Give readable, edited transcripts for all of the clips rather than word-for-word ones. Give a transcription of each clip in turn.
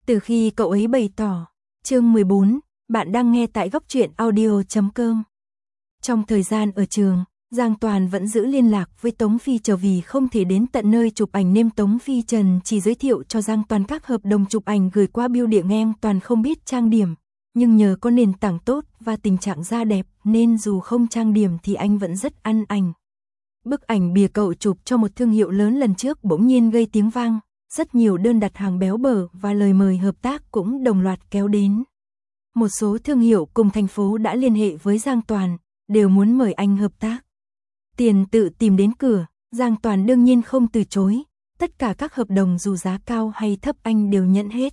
Từ khi cậu ấy bày tỏ. Chương 14, bạn đang nghe tại góc truyện audio.com. Trong thời gian ở trường, Giang Toàn vẫn giữ liên lạc với Tống Phi Trần vì không thể đến tận nơi chụp ảnh nên Tống Phi Trần chỉ giới thiệu cho Giang Toàn các hợp đồng chụp ảnh gửi qua bưu điện. Em Toàn không biết trang điểm, nhưng nhờ có nền tảng tốt và tình trạng da đẹp nên dù không trang điểm thì anh vẫn rất ăn ảnh. Bức ảnh bìa cậu chụp cho một thương hiệu lớn lần trước bỗng nhiên gây tiếng vang, rất nhiều đơn đặt hàng béo bở và lời mời hợp tác cũng đồng loạt kéo đến. Một số thương hiệu cùng thành phố đã liên hệ với Giang Toàn, đều muốn mời anh hợp tác. Tiền tự tìm đến cửa, Giang Toàn đương nhiên không từ chối, tất cả các hợp đồng dù giá cao hay thấp anh đều nhận hết.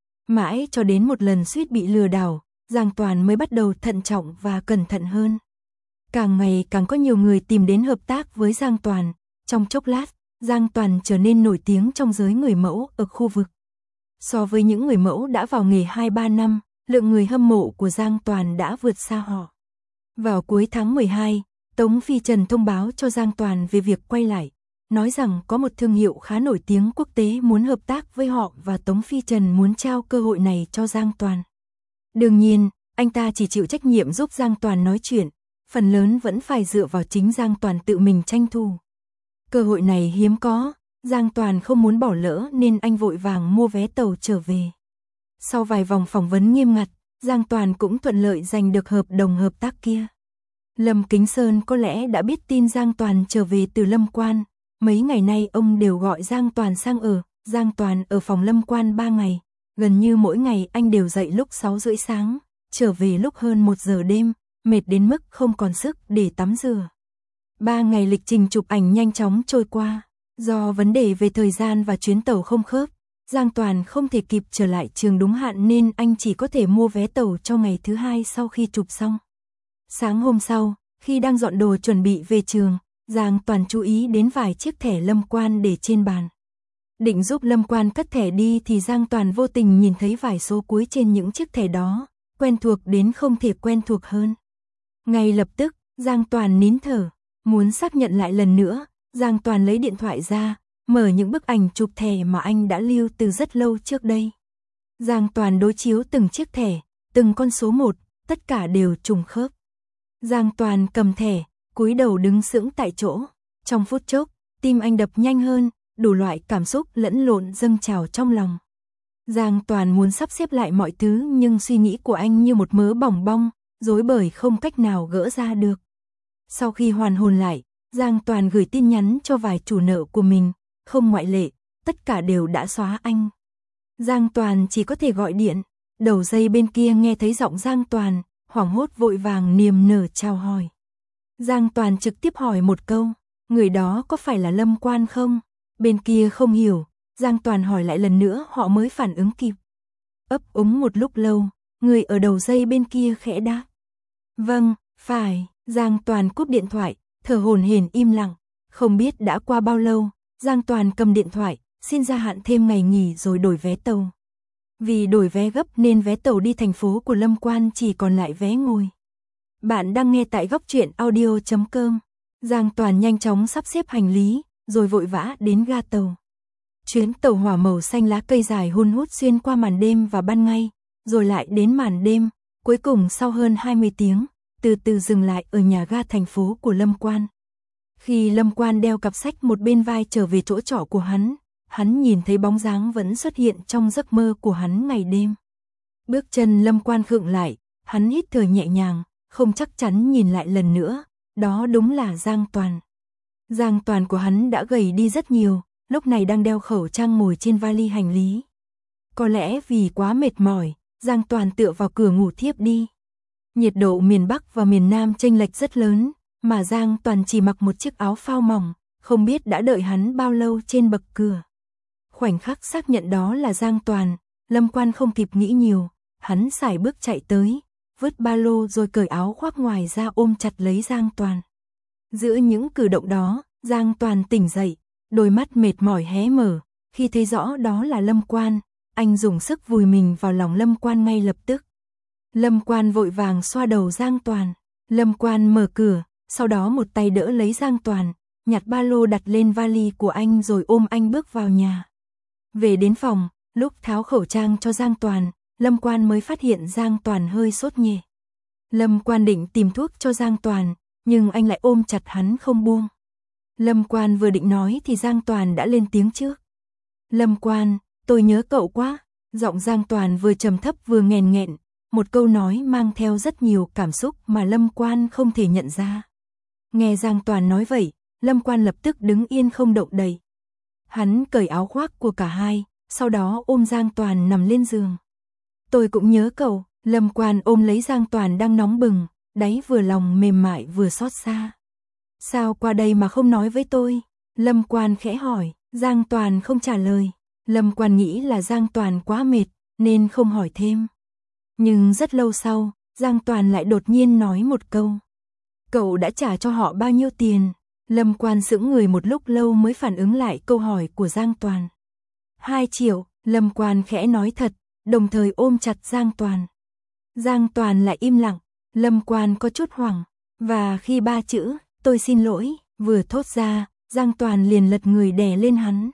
Mãi cho đến một lần suýt bị lừa đảo, Giang Toàn mới bắt đầu thận trọng và cẩn thận hơn. Càng ngày càng có nhiều người tìm đến hợp tác với Giang Toàn, trong chốc lát, Giang Toàn trở nên nổi tiếng trong giới người mẫu ở khu vực. So với những người mẫu đã vào nghề 2-3 năm, lượng người hâm mộ của Giang Toàn đã vượt xa họ. Vào cuối tháng 12, Tống Phi Trần thông báo cho Giang Toàn về việc quay lại, nói rằng có một thương hiệu khá nổi tiếng quốc tế muốn hợp tác với họ và Tống Phi Trần muốn trao cơ hội này cho Giang Toàn. Đương nhiên, anh ta chỉ chịu trách nhiệm giúp Giang Toàn nói chuyện, phần lớn vẫn phải dựa vào chính Giang Toàn tự mình tranh thủ. Cơ hội này hiếm có, Giang Toàn không muốn bỏ lỡ nên anh vội vàng mua vé tàu trở về. Sau vài vòng phỏng vấn nghiêm ngặt, Giang Toàn cũng thuận lợi giành được hợp đồng hợp tác kia. Lâm Kính Sơn có lẽ đã biết tin Giang Toàn trở về từ Lâm Quan, mấy ngày nay ông đều gọi Giang Toàn sang ở. Giang Toàn ở phòng Lâm Quan 3 ngày, gần như mỗi ngày anh đều dậy lúc 6 rưỡi sáng, trở về lúc hơn 1 giờ đêm, mệt đến mức không còn sức để tắm rửa. 3 ngày lịch trình chụp ảnh nhanh chóng trôi qua, do vấn đề về thời gian và chuyến tàu không khớp, Giang Toàn không thể kịp trở lại trường đúng hạn nên anh chỉ có thể mua vé tàu cho ngày thứ 2 sau khi chụp xong. Sáng hôm sau, khi đang dọn đồ chuẩn bị về trường, Giang Toàn chú ý đến vài chiếc thẻ Lâm Quan để trên bàn. Định giúp Lâm Quan cất thẻ đi thì Giang Toàn vô tình nhìn thấy vài số cuối trên những chiếc thẻ đó, quen thuộc đến không thể quen thuộc hơn. Ngay lập tức, Giang Toàn nín thở, muốn xác nhận lại lần nữa, Giang Toàn lấy điện thoại ra, mở những bức ảnh chụp thẻ mà anh đã lưu từ rất lâu trước đây. Giang Toàn đối chiếu từng chiếc thẻ, từng con số một, tất cả đều trùng khớp. Giang Toàn cầm thẻ, cúi đầu đứng sững tại chỗ. Trong phút chốc, tim anh đập nhanh hơn, đủ loại cảm xúc lẫn lộn dâng trào trong lòng. Giang Toàn muốn sắp xếp lại mọi thứ nhưng suy nghĩ của anh như một mớ bòng bong, rối bời không cách nào gỡ ra được. Sau khi hoàn hồn lại, Giang Toàn gửi tin nhắn cho vài chủ nợ của mình, không ngoại lệ, tất cả đều đã xóa anh. Giang Toàn chỉ có thể gọi điện, đầu dây bên kia nghe thấy giọng Giang Toàn, hoảng hốt vội vàng niềm nở chào hỏi. Giang Toàn trực tiếp hỏi một câu, người đó có phải là Lâm Quan không? Bên kia không hiểu, Giang Toàn hỏi lại lần nữa họ mới phản ứng kịp. Ấp úng một lúc lâu, người ở đầu dây bên kia khẽ đáp. Vâng, phải. Giang Toàn cúp điện thoại, thở hổn hển im lặng, không biết đã qua bao lâu, Giang Toàn cầm điện thoại, xin gia hạn thêm ngày nghỉ rồi đổi vé tàu. Vì đổi vé gấp nên vé tàu đi thành phố của Lâm Quan chỉ còn lại vé ngồi. Bạn đang nghe tại góc truyện audio.com. Giang Toàn nhanh chóng sắp xếp hành lý, rồi vội vã đến ga tàu. Chuyến tàu hỏa màu xanh lá cây dài hun hút xuyên qua màn đêm và ban ngày, rồi lại đến màn đêm, cuối cùng sau hơn 20 tiếng, từ từ dừng lại ở nhà ga thành phố của Lâm Quan. Khi Lâm Quan đeo cặp sách một bên vai trở về chỗ trọ của hắn nhìn thấy bóng dáng vẫn xuất hiện trong giấc mơ của hắn ngày đêm. Bước chân Lâm Quan khựng lại, hắn hít thở nhẹ nhàng, không chắc chắn nhìn lại lần nữa, đó đúng là Giang Toàn. Giang Toàn của hắn đã gầy đi rất nhiều, lúc này đang đeo khẩu trang ngồi trên vali hành lý. Có lẽ vì quá mệt mỏi, Giang Toàn tựa vào cửa ngủ thiếp đi. Nhiệt độ miền Bắc và miền Nam chênh lệch rất lớn, mà Giang Toàn chỉ mặc một chiếc áo phao mỏng, không biết đã đợi hắn bao lâu trên bậc cửa. Khoảnh khắc xác nhận đó là Giang Toàn, Lâm Quan không kịp nghĩ nhiều, hắn sải bước chạy tới, vứt ba lô rồi cởi áo khoác ngoài ra ôm chặt lấy Giang Toàn. Giữa những cử động đó, Giang Toàn tỉnh dậy, đôi mắt mệt mỏi hé mở, khi thấy rõ đó là Lâm Quan, anh dùng sức vùi mình vào lòng Lâm Quan ngay lập tức. Lâm Quan vội vàng xoa đầu Giang Toàn, Lâm Quan mở cửa, sau đó một tay đỡ lấy Giang Toàn, nhặt ba lô đặt lên vali của anh rồi ôm anh bước vào nhà. Về đến phòng, Lúc tháo khẩu trang cho Giang Toàn, Lâm Quan mới phát hiện Giang Toàn hơi sốt nhẹ. Lâm Quan định tìm thuốc cho Giang Toàn, nhưng anh lại ôm chặt hắn không buông. Lâm Quan vừa định nói thì Giang Toàn đã lên tiếng trước. Lâm Quan, tôi nhớ cậu quá. Giọng Giang Toàn vừa trầm thấp vừa nghẹn nghẹn, một câu nói mang theo rất nhiều cảm xúc mà Lâm Quan không thể nhận ra. Nghe Giang Toàn nói vậy, Lâm Quan lập tức đứng yên không động đậy. Hắn cởi áo khoác của cả hai, sau đó ôm Giang Toàn nằm lên giường. Tôi cũng nhớ cậu. Lâm Quan ôm lấy Giang Toàn đang nóng bừng, đáy vừa lòng mềm mại vừa xót xa. Sao qua đây mà không nói với tôi? Lâm Quan khẽ hỏi. Giang Toàn không trả lời. Lâm Quan nghĩ là Giang Toàn quá mệt, nên không hỏi thêm. Nhưng rất lâu sau, Giang Toàn lại đột nhiên nói một câu. Cậu đã trả cho họ bao nhiêu tiền? Lâm Quan sững người một lúc lâu mới phản ứng lại câu hỏi của Giang Toàn. 2 triệu, Lâm Quan khẽ nói thật, đồng thời ôm chặt Giang Toàn. Giang Toàn lại im lặng, Lâm Quan có chút hoảng, và khi 3 chữ, tôi xin lỗi, vừa thốt ra, Giang Toàn liền lật người đè lên hắn.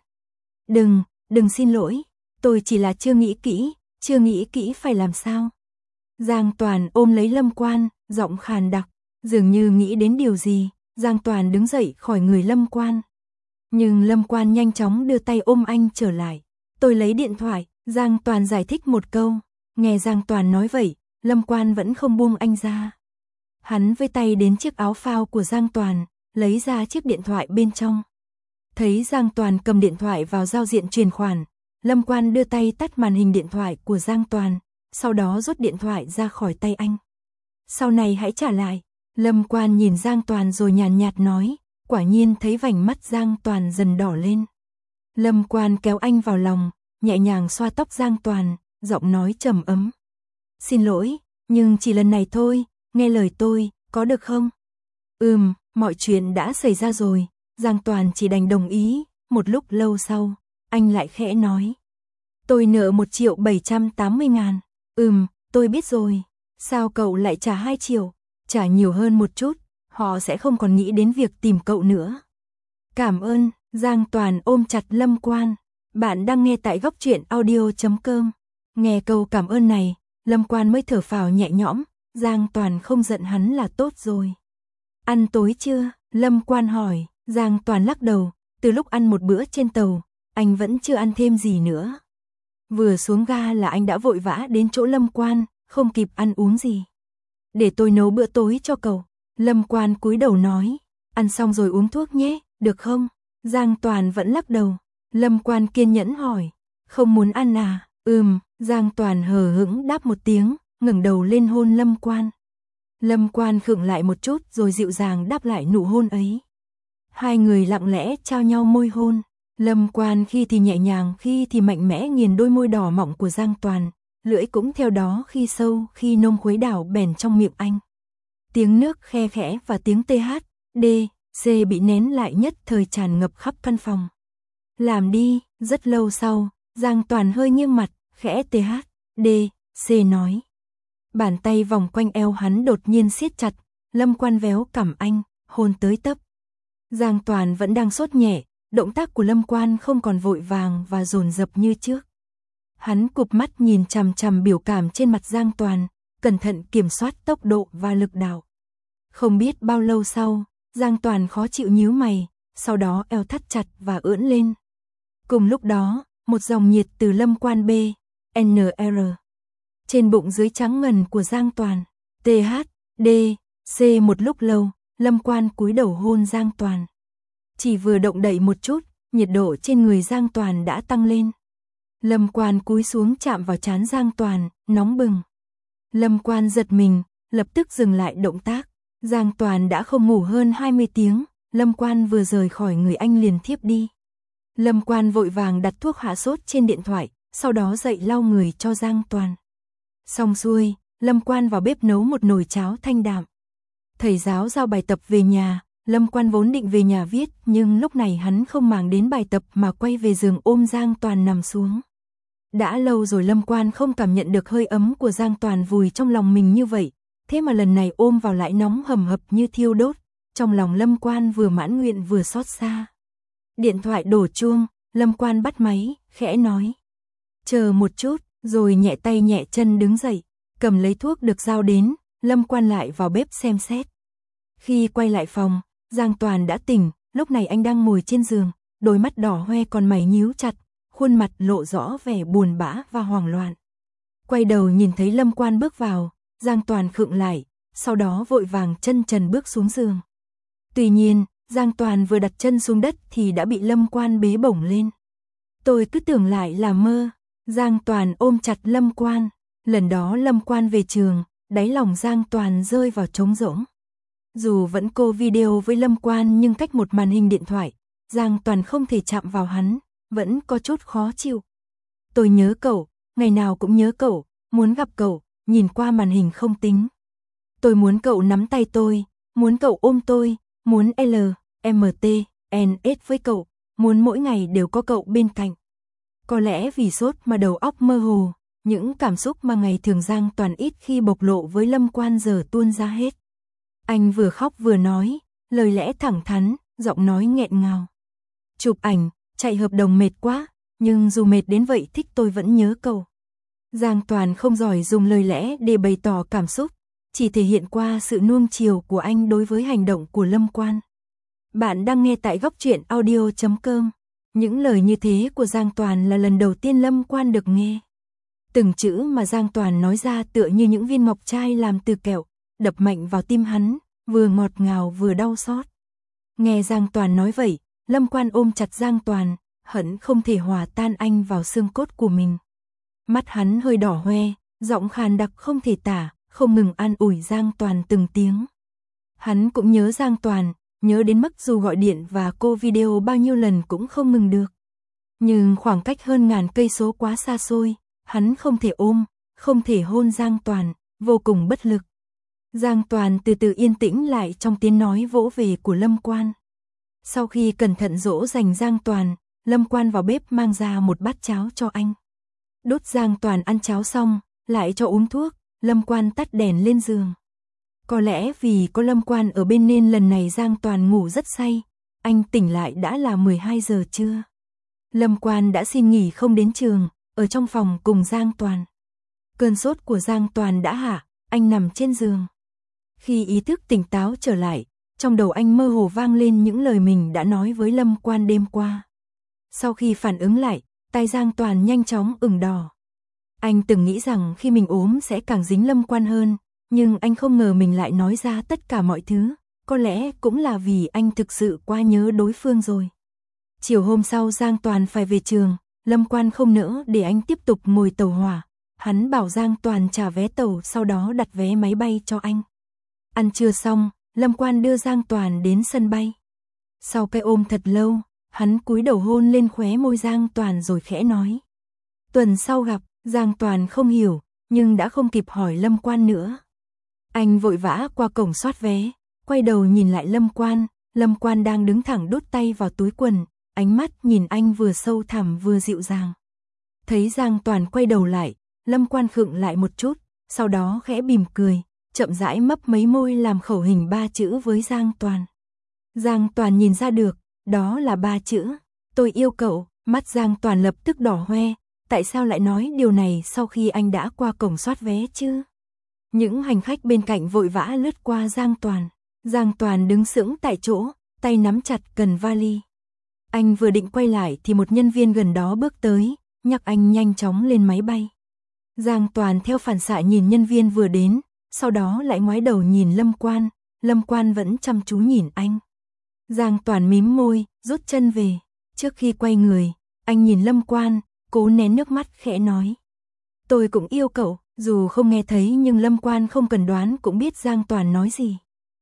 Đừng xin lỗi, tôi chỉ là chưa nghĩ kỹ phải làm sao. Giang Toàn ôm lấy Lâm Quan, giọng khàn đặc, dường như nghĩ đến điều gì, Giang Toàn đứng dậy khỏi người Lâm Quan. Nhưng Lâm Quan nhanh chóng đưa tay ôm anh trở lại. Tôi lấy điện thoại, Giang Toàn giải thích một câu, nghe Giang Toàn nói vậy, Lâm Quan vẫn không buông anh ra. Hắn với tay đến chiếc áo phao của Giang Toàn, lấy ra chiếc điện thoại bên trong. Thấy Giang Toàn cầm điện thoại vào giao diện chuyển khoản, Lâm Quan đưa tay tắt màn hình điện thoại của Giang Toàn, sau đó rút điện thoại ra khỏi tay anh. Sau này hãy trả lại. Lâm Quan nhìn Giang Toàn rồi nhàn nhạt nói, quả nhiên thấy vành mắt Giang Toàn dần đỏ lên. Lâm Quan kéo anh vào lòng, nhẹ nhàng xoa tóc Giang Toàn, giọng nói trầm ấm. Xin lỗi, nhưng chỉ lần này thôi, nghe lời tôi, có được không? Mọi chuyện đã xảy ra rồi, Giang Toàn chỉ đành đồng ý, một lúc lâu sau, anh lại khẽ nói. Tôi nợ 1.780.000, tôi biết rồi, sao cậu lại trả 2 triệu, trả nhiều hơn một chút, họ sẽ không còn nghĩ đến việc tìm cậu nữa. Cảm ơn, Giang Toàn ôm chặt Lâm Quan, bạn đang nghe tại goctruyện.audio.com. Nghe câu cảm ơn này, Lâm Quan mới thở phào nhẹ nhõm, Giang Toàn không giận hắn là tốt rồi. Ăn tối chưa? Lâm Quan hỏi, Giang Toàn lắc đầu, từ lúc ăn một bữa trên tàu, anh vẫn chưa ăn thêm gì nữa. Vừa xuống ga là anh đã vội vã đến chỗ Lâm Quan, không kịp ăn uống gì. Để tôi nấu bữa tối cho cậu. Lâm Quan cúi đầu nói, ăn xong rồi uống thuốc nhé, được không? Giang Toàn vẫn lắc đầu. Lâm Quan kiên nhẫn hỏi, không muốn ăn à? Giang Toàn hờ hững đáp một tiếng, ngẩng đầu lên hôn Lâm Quan. Lâm Quan khựng lại một chút rồi dịu dàng đáp lại nụ hôn ấy. Hai người lặng lẽ trao nhau môi hôn. Lâm Quan khi thì nhẹ nhàng khi thì mạnh mẽ nghiền đôi môi đỏ mọng của Giang Toàn, lưỡi cũng theo đó khi sâu khi nông khuấy đảo bèn trong miệng anh. Tiếng nước khe khẽ và tiếng THD, C bị nén lại nhất thời tràn ngập khắp căn phòng. Làm đi, rất lâu sau, Giang Toàn hơi nghiêng mặt, khẽ THD, C nói. Bàn tay vòng quanh eo hắn đột nhiên siết chặt, Lâm Quan véo cằm anh, hôn tới tấp. Giang Toàn vẫn đang sốt nhẹ, động tác của Lâm Quan không còn vội vàng và dồn dập như trước. Hắn cụp mắt nhìn chằm chằm biểu cảm trên mặt Giang Toàn, cẩn thận kiểm soát tốc độ và lực đạo. Không biết bao lâu sau, Giang Toàn khó chịu nhíu mày, sau đó eo thắt chặt và ưỡn lên. Cùng lúc đó, một dòng nhiệt từ Lâm Quan B, NR. Trên bụng dưới trắng ngần của Giang Toàn, THD, C một lúc lâu, Lâm Quan cúi đầu hôn Giang Toàn. Chỉ vừa động đậy một chút, nhiệt độ trên người Giang Toàn đã tăng lên. Lâm Quan cúi xuống chạm vào trán Giang Toàn, nóng bừng. Lâm Quan giật mình, lập tức dừng lại động tác. Giang Toàn đã không ngủ hơn 20 tiếng, Lâm Quan vừa rời khỏi người anh liền thiếp đi. Lâm Quan vội vàng đặt thuốc hạ sốt trên điện thoại, sau đó dậy lau người cho Giang Toàn. Xong xuôi, Lâm Quan vào bếp nấu một nồi cháo thanh đạm. Thầy giáo giao bài tập về nhà, Lâm Quan vốn định về nhà viết, nhưng lúc này hắn không màng đến bài tập mà quay về giường ôm Giang Toàn nằm xuống. Đã lâu rồi Lâm Quan không cảm nhận được hơi ấm của Giang Toàn vùi trong lòng mình như vậy, thế mà lần này ôm vào lại nóng hầm hập như thiêu đốt, trong lòng Lâm Quan vừa mãn nguyện vừa xót xa. Điện thoại đổ chuông, Lâm Quan bắt máy, khẽ nói. Chờ một chút, rồi nhẹ tay nhẹ chân đứng dậy, cầm lấy thuốc được giao đến, Lâm Quan lại vào bếp xem xét. Khi quay lại phòng, Giang Toàn đã tỉnh, lúc này anh đang ngồi trên giường, đôi mắt đỏ hoe còn mày nhíu chặt, khuôn mặt lộ rõ vẻ buồn bã và hoảng loạn. Quay đầu nhìn thấy Lâm Quan bước vào, Giang Toàn khựng lại, sau đó vội vàng chân trần bước xuống giường. Tuy nhiên, Giang Toàn vừa đặt chân xuống đất thì đã bị Lâm Quan bế bổng lên. Tôi cứ tưởng lại là mơ. Giang Toàn ôm chặt Lâm Quan. Lần đó Lâm Quan về trường, đáy lòng Giang Toàn rơi vào trống rỗng. Dù vẫn cô video với Lâm Quan nhưng cách một màn hình điện thoại, Giang Toàn không thể chạm vào hắn, vẫn có chút khó chịu. Tôi nhớ cậu, ngày nào cũng nhớ cậu, muốn gặp cậu, nhìn qua màn hình không tính. Tôi muốn cậu nắm tay tôi, muốn cậu ôm tôi, muốn LMT, NS với cậu, muốn mỗi ngày đều có cậu bên cạnh. Có lẽ vì sốt mà đầu óc mơ hồ, những cảm xúc mà ngày thường Giang Toàn ít khi bộc lộ với Lâm Quan giờ tuôn ra hết. Anh vừa khóc vừa nói, lời lẽ thẳng thắn, giọng nói nghẹn ngào. Chụp ảnh, chạy hợp đồng mệt quá, nhưng dù mệt đến vậy thích tôi vẫn nhớ cậu. Giang Toàn không giỏi dùng lời lẽ để bày tỏ cảm xúc, chỉ thể hiện qua sự nuông chiều của anh đối với hành động của Lâm Quan. Bạn đang nghe tại goctruyện.audio.com. Những lời như thế của Giang Toàn là lần đầu tiên Lâm Quan được nghe. Từng chữ mà Giang Toàn nói ra tựa như những viên ngọc trai làm từ kẹo, đập mạnh vào tim hắn, vừa ngọt ngào vừa đau xót. Nghe Giang Toàn nói vậy, Lâm Quan ôm chặt Giang Toàn, hận không thể hòa tan anh vào xương cốt của mình. Mắt hắn hơi đỏ hoe, giọng khàn đặc không thể tả, không ngừng an ủi Giang Toàn từng tiếng. Hắn cũng nhớ Giang Toàn, nhớ đến mức dù gọi điện và cô video bao nhiêu lần cũng không ngừng được. Nhưng khoảng cách hơn ngàn cây số quá xa xôi, hắn không thể ôm, không thể hôn Giang Toàn, vô cùng bất lực. Giang Toàn từ từ yên tĩnh lại trong tiếng nói vỗ về của Lâm Quan. Sau khi cẩn thận dỗ dành Giang Toàn, Lâm Quan vào bếp mang ra một bát cháo cho anh. Đút Giang Toàn ăn cháo xong, lại cho uống thuốc, Lâm Quan tắt đèn lên giường. Có lẽ vì có Lâm Quan ở bên nên lần này Giang Toàn ngủ rất say, anh tỉnh lại đã là 12 giờ trưa. Lâm Quan đã xin nghỉ không đến trường, ở trong phòng cùng Giang Toàn. Cơn sốt của Giang Toàn đã hạ, anh nằm trên giường. Khi ý thức tỉnh táo trở lại, trong đầu anh mơ hồ vang lên những lời mình đã nói với Lâm Quan đêm qua. Sau khi phản ứng lại, tai Giang Toàn nhanh chóng ửng đỏ. Anh từng nghĩ rằng khi mình ốm sẽ càng dính Lâm Quan hơn, nhưng anh không ngờ mình lại nói ra tất cả mọi thứ, có lẽ cũng là vì anh thực sự quá nhớ đối phương rồi. Chiều hôm sau Giang Toàn phải về trường, Lâm Quan không nỡ để anh tiếp tục ngồi tàu hỏa, hắn bảo Giang Toàn trả vé tàu sau đó đặt vé máy bay cho anh. Ăn trưa xong, Lâm Quan đưa Giang Toàn đến sân bay. Sau cái ôm thật lâu, hắn cúi đầu hôn lên khóe môi Giang Toàn rồi khẽ nói. Tuần sau gặp, Giang Toàn không hiểu, nhưng đã không kịp hỏi Lâm Quan nữa. Anh vội vã qua cổng soát vé, quay đầu nhìn lại Lâm Quan đang đứng thẳng đút tay vào túi quần, ánh mắt nhìn anh vừa sâu thẳm vừa dịu dàng. Thấy Giang Toàn quay đầu lại, Lâm Quan khựng lại một chút, sau đó khẽ mỉm cười, chậm rãi mấp mấy môi làm khẩu hình 3 chữ với Giang Toàn. Giang Toàn nhìn ra được, đó là 3 chữ, tôi yêu cậu, mắt Giang Toàn lập tức đỏ hoe, tại sao lại nói điều này sau khi anh đã qua cổng soát vé chứ? Những hành khách bên cạnh vội vã lướt qua Giang Toàn đứng sững tại chỗ, tay nắm chặt cần vali. Anh vừa định quay lại thì một nhân viên gần đó bước tới, nhắc anh nhanh chóng lên máy bay. Giang Toàn theo phản xạ nhìn nhân viên vừa đến, sau đó lại ngoái đầu nhìn Lâm Quan vẫn chăm chú nhìn anh. Giang Toàn mím môi, rút chân về, trước khi quay người, anh nhìn Lâm Quan, cố nén nước mắt khẽ nói. Tôi cũng yêu cậu, dù không nghe thấy nhưng Lâm Quan không cần đoán cũng biết Giang Toàn nói gì.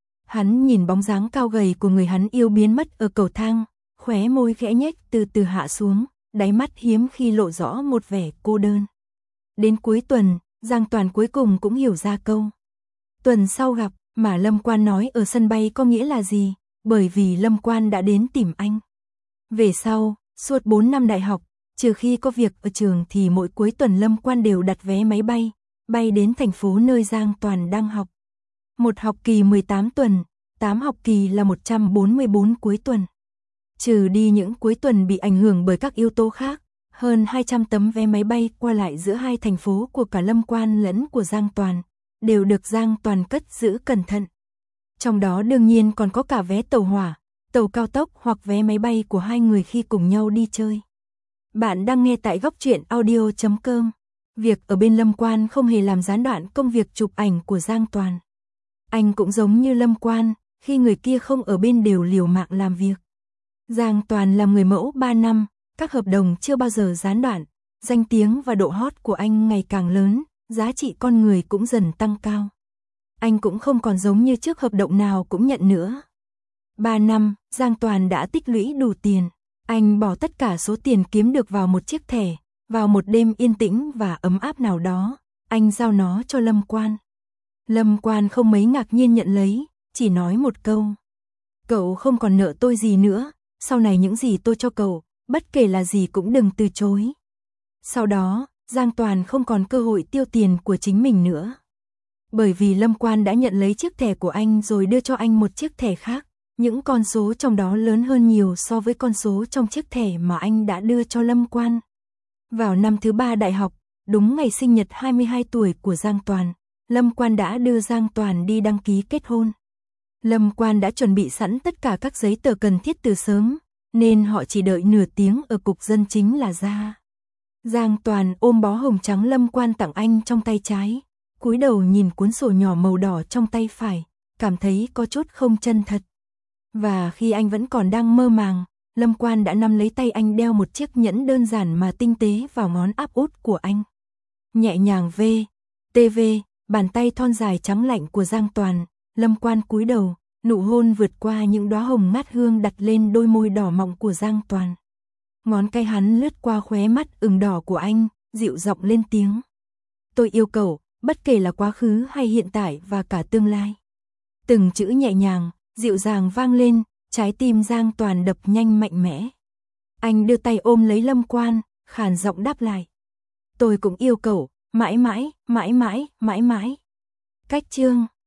Hắn nhìn bóng dáng cao gầy của người hắn yêu biến mất ở cầu thang, khóe môi khẽ nhếch từ từ hạ xuống, đáy mắt hiếm khi lộ rõ một vẻ cô đơn. Đến cuối tuần, Giang Toàn cuối cùng cũng hiểu ra câu tuần sau gặp mà Lâm Quan nói ở sân bay có nghĩa là gì, bởi vì Lâm Quan đã đến tìm anh. Về sau, suốt 4 năm đại học, trừ khi có việc ở trường thì mỗi cuối tuần Lâm Quan đều đặt vé máy bay, bay đến thành phố nơi Giang Toàn đang học. Một học kỳ 18 tuần, 8 học kỳ là 144 cuối tuần. Trừ đi những cuối tuần bị ảnh hưởng bởi các yếu tố khác, Hơn 200 tấm vé máy bay qua lại giữa hai thành phố của cả Lâm Quan lẫn của Giang Toàn, đều được Giang Toàn cất giữ cẩn thận. Trong đó đương nhiên còn có cả vé tàu hỏa, tàu cao tốc hoặc vé máy bay của hai người khi cùng nhau đi chơi. Bạn đang nghe tại góc truyện audio.com. Việc ở bên Lâm Quan không hề làm gián đoạn công việc chụp ảnh của Giang Toàn. Anh cũng giống như Lâm Quan, khi người kia không ở bên đều liều mạng làm việc. Giang Toàn làm người mẫu 3 năm, các hợp đồng chưa bao giờ gián đoạn, danh tiếng và độ hot của anh ngày càng lớn, giá trị con người cũng dần tăng cao. Anh cũng không còn giống như trước hợp đồng nào cũng nhận nữa. 3 năm, Giang Toàn đã tích lũy đủ tiền. Anh bỏ tất cả số tiền kiếm được vào một chiếc thẻ, vào một đêm yên tĩnh và ấm áp nào đó, anh giao nó cho Lâm Quan. Lâm Quan không mấy ngạc nhiên nhận lấy, chỉ nói một câu. Cậu không còn nợ tôi gì nữa, sau này những gì tôi cho cậu, bất kể là gì cũng đừng từ chối. Sau đó, Giang Toàn không còn cơ hội tiêu tiền của chính mình nữa. Bởi vì Lâm Quan đã nhận lấy chiếc thẻ của anh rồi đưa cho anh một chiếc thẻ khác, những con số trong đó lớn hơn nhiều so với con số trong chiếc thẻ mà anh đã đưa cho Lâm Quan. Vào năm thứ 3 đại học, đúng ngày sinh nhật 22 tuổi của Giang Toàn, Lâm Quan đã đưa Giang Toàn đi đăng ký kết hôn. Lâm Quan đã chuẩn bị sẵn tất cả các giấy tờ cần thiết từ sớm, nên họ chỉ đợi nửa tiếng ở cục dân chính là ra. Giang Toàn ôm bó hồng trắng Lâm Quan tặng anh trong tay trái, cúi đầu nhìn cuốn sổ nhỏ màu đỏ trong tay phải, cảm thấy có chút không chân thật. Và khi anh vẫn còn đang mơ màng, Lâm Quan đã nắm lấy tay anh đeo một chiếc nhẫn đơn giản mà tinh tế vào ngón áp út của anh. Nhẹ nhàng bàn tay thon dài trắng lạnh của Giang Toàn, Lâm Quan cúi đầu, nụ hôn vượt qua những đóa hồng ngát hương đặt lên đôi môi đỏ mọng của Giang Toàn. Ngón tay hắn lướt qua khóe mắt ửng đỏ của anh, dịu giọng lên tiếng. Tôi yêu cậu, bất kể là quá khứ hay hiện tại và cả tương lai. Từng chữ nhẹ nhàng, dịu dàng vang lên, trái tim Giang Toàn đập nhanh mạnh mẽ. Anh đưa tay ôm lấy Lâm Quan, khàn giọng đáp lại. Tôi cũng yêu cậu, mãi mãi, mãi mãi, mãi mãi. Cách chương